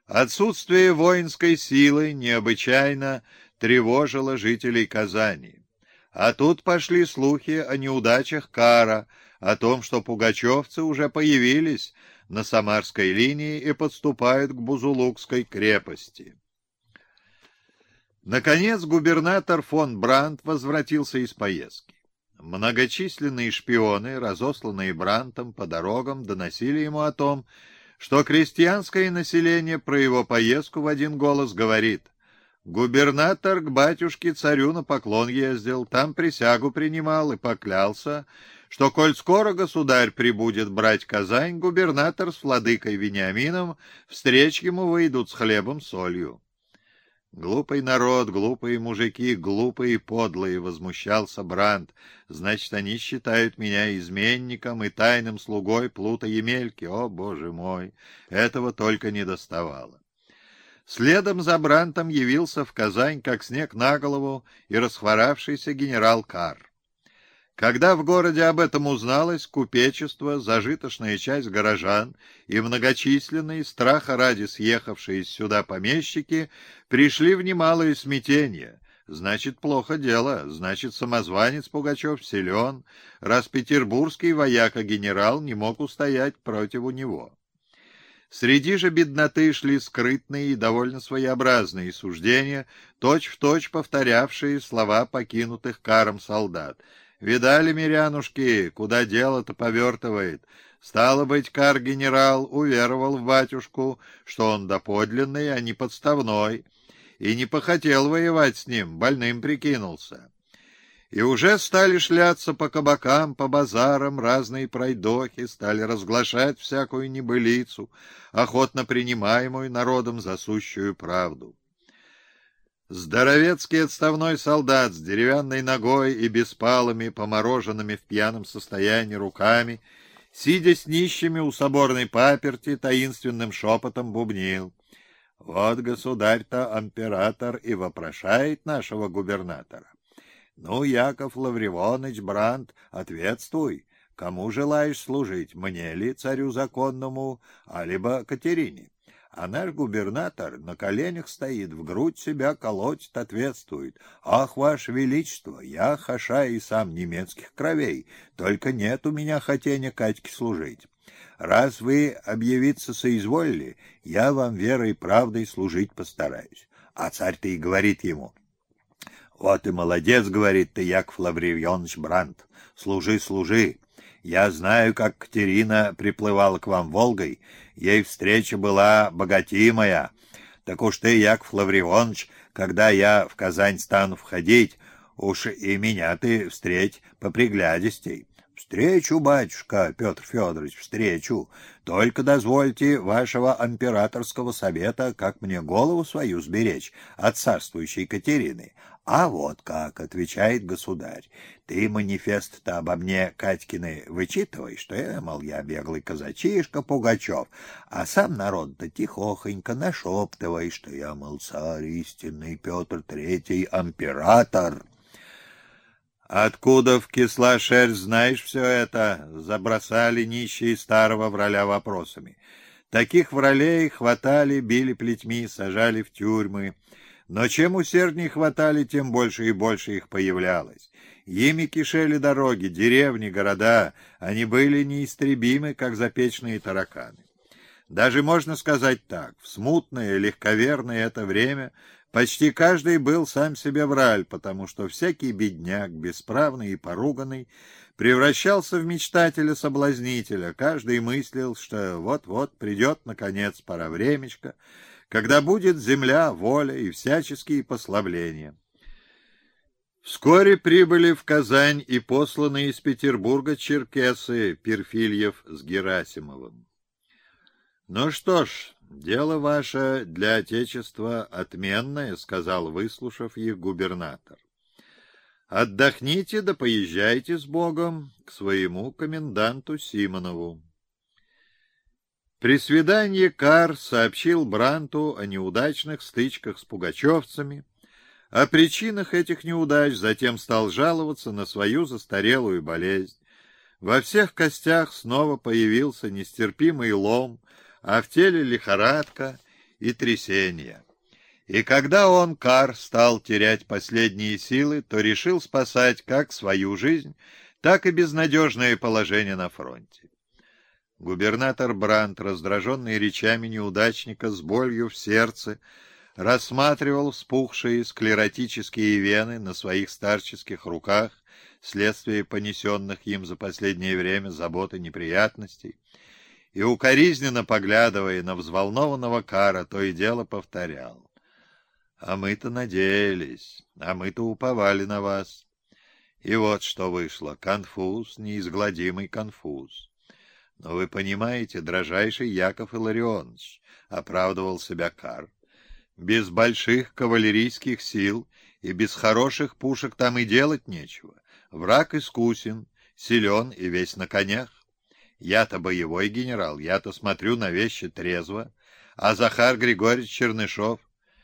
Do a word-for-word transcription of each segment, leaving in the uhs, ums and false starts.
Отсутствие воинской силы необычайно тревожило жителей Казани. А тут пошли слухи о неудачах Кара, о том, что пугачевцы уже появились на Самарской линии и подступают к Бузулукской крепости. Наконец губернатор фон Брандт возвратился из поездки. Многочисленные шпионы, разосланные Брандтом по дорогам, доносили ему о том, что крестьянское население про его поездку в один голос говорит: губернатор к батюшке-царю на поклон ездил, там присягу принимал и поклялся, что, коль скоро государь прибудет брать Казань, губернатор с владыкой Вениамином встреч ему выйдут с хлебом солью. «Глупый народ, глупые мужики, глупые и подлые», — возмущался Брандт. «Значит, они считают меня изменником и тайным слугой Плута Емельки. О, боже мой! Этого только не доставало». Следом за Брандтом явился в Казань, как снег на голову, и расхворавшийся генерал Кар. Когда в городе об этом узналось, купечество, зажиточная часть горожан и многочисленные, страха ради съехавшие сюда помещики, пришли в немалое смятение. Значит, плохо дело, значит, самозванец Пугачев силен, раз петербургский вояка-генерал не мог устоять против него. Среди же бедноты шли скрытные и довольно своеобразные суждения, точь-в-точь повторявшие слова покинутых Каром солдат. «Видали, мирянушки, куда дело-то повертывает? Стало быть, Кар-генерал уверовал в батюшку, что он доподлинный, а не подставной, и не похотел воевать с ним, больным прикинулся». И уже стали шляться по кабакам, по базарам разные пройдохи, стали разглашать всякую небылицу, охотно принимаемую народом за сущую правду. Здоровецкий отставной солдат с деревянной ногой и беспалыми, помороженными в пьяном состоянии руками, сидя с нищими у соборной паперти, таинственным шепотом бубнил: «Вот государь-то император и вопрошает нашего губернатора. Ну, Яков Лавревоныч, Брандт, ответствуй, кому желаешь служить, мне ли, царю законному, а либо Катерине? А наш губернатор на коленях стоит, в грудь себя колотит, ответствует: ах, ваше величество, я хаша и сам немецких кровей, только нет у меня хотения Катьке служить. Раз вы объявиться соизволили, я вам верой и правдой служить постараюсь». А царь-то и говорит ему: «Вот и молодец, — говорит ты, Яков Лавревьоныч Брандт, — служи, служи. Я знаю, как Катерина приплывала к вам Волгой, ей встреча была богатимая. Так уж ты, Яков Лавревоныч, когда я в Казань стану входить, уж и меня ты встреть поприглядистей». «Встречу, батюшка Петр Федорович, встречу. Только дозвольте вашего императорского совета, как мне голову свою сберечь от царствующей Катерины». «А вот как, — отвечает государь, — ты манифест-то обо мне, Катькины, вычитывай, что я, мол, я беглый казачишка Пугачев, а сам народ-то тихохонько нашептывай, что я, мол, царь истинный Петр Третий, император». «Откуда в кисла шерсть знаешь все это?» — забросали нищие старого враля вопросами. Таких вралей хватали, били плетьми, сажали в тюрьмы. Но чем усерднее хватали, тем больше и больше их появлялось. Ими кишели дороги, деревни, города. Они были неистребимы, как запечные тараканы. Даже можно сказать так: в смутное, легковерное это время почти каждый был сам себе враль, потому что всякий бедняк, бесправный и поруганный, превращался в мечтателя-соблазнителя. Каждый мыслил, что вот-вот придет, наконец, пора времечко, когда будет земля, воля и всяческие пославления. Вскоре прибыли в Казань и посланные из Петербурга черкесы Перфильев с Герасимовым. «Ну что ж, дело ваше для Отечества отменное, — сказал, выслушав их, губернатор. Отдохните да поезжайте с Богом к своему коменданту Симонову». При свидании Кар сообщил Брандту о неудачных стычках с пугачевцами, о причинах этих неудач, затем стал жаловаться на свою застарелую болезнь. Во всех костях снова появился нестерпимый лом, а в теле лихорадка, и трясения. И когда он, Кар, стал терять последние силы, то решил спасать как свою жизнь, так и безнадежное положение на фронте. Губернатор Брандт, раздраженный речами неудачника, с болью в сердце, рассматривал вспухшие склеротические вены на своих старческих руках, следствие понесенных им за последнее время забот и неприятностей, и, укоризненно поглядывая на взволнованного Кара, то и дело повторял: «А мы-то надеялись, а мы-то уповали на вас». И вот что вышло: конфуз, неизгладимый конфуз. «Но вы понимаете, дрожайший Яков Илларионович», — оправдывал себя Кар, — «без больших кавалерийских сил и без хороших пушек там и делать нечего. Враг искусен, силен и весь на конях. Я-то боевой генерал, я-то смотрю на вещи трезво, а Захар Григорьевич Чернышов...»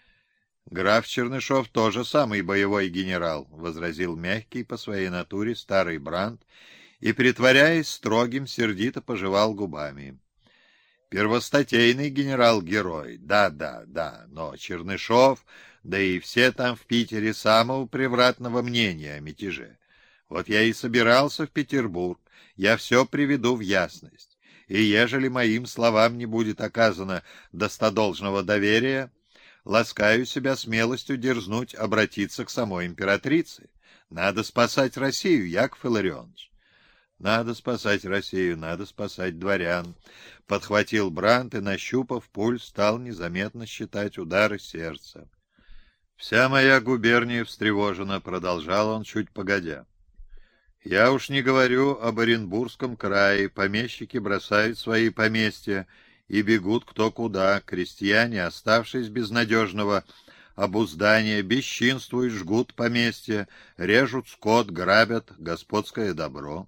«Граф Чернышов тоже самый боевой генерал», — возразил мягкий по своей натуре старый Брандт и, притворяясь строгим, сердито пожевал губами. «Первостатейный генерал-герой, да-да, да, но Чернышов, да и все там в Питере самого превратного мнения о мятеже. Вот я и собирался в Петербург, я все приведу в ясность, и ежели моим словам не будет оказано достодолжного доверия, ласкаю себя смелостью дерзнуть обратиться к самой императрице. Надо спасать Россию, Яков Илларионович». «Надо спасать Россию, надо спасать дворян», — подхватил Брандт и, нащупав пульс, стал незаметно считать удары сердца. «Вся моя губерния встревожена», — продолжал он чуть погодя. «Я уж не говорю об Оренбургском крае, помещики бросают свои поместья и бегут кто куда, крестьяне, оставшись без надежного обуздания, бесчинствуют, жгут поместья, режут скот, грабят господское добро.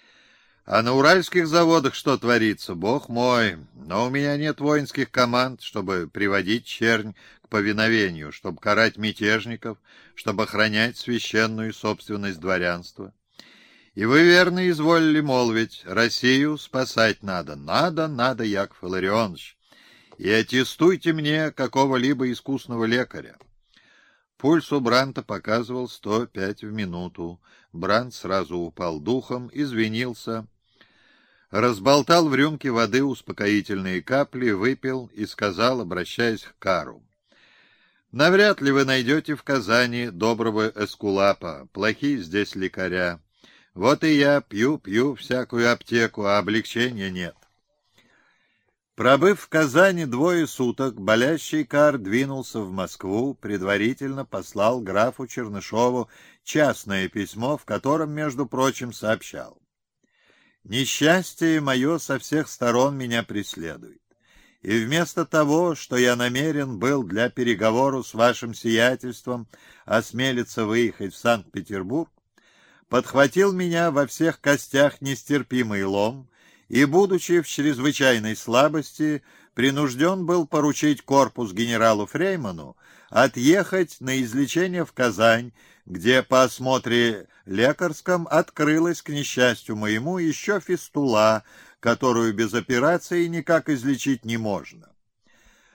А на уральских заводах что творится, бог мой, но у меня нет воинских команд, чтобы приводить чернь к повиновению, чтобы карать мятежников, чтобы охранять священную собственность дворянства. И вы верно изволили молвить, Россию спасать надо, надо, надо, Яков Илларионович, и аттестуйте мне какого-либо искусного лекаря». Пульс у Брандта показывал сто пять в минуту. Брандт сразу упал духом, извинился, разболтал в рюмке воды успокоительные капли, выпил и сказал, обращаясь к Кару: «Навряд ли вы найдете в Казани доброго эскулапа, плохие здесь лекаря. Вот и я пью-пью всякую аптеку, а облегчения нет». Пробыв в Казани двое суток, болящий Кар двинулся в Москву, предварительно послал графу Чернышову частное письмо, в котором, между прочим, сообщал: «Несчастье мое со всех сторон меня преследует, и вместо того, что я намерен был для переговору с вашим сиятельством осмелиться выехать в Санкт-Петербург, подхватил меня во всех костях нестерпимый лом, и, будучи в чрезвычайной слабости, принужден был поручить корпус генералу Фрейману отъехать на излечение в Казань, где по осмотре лекарском открылась, к несчастью моему, еще фистула, которую без операции никак излечить не можно.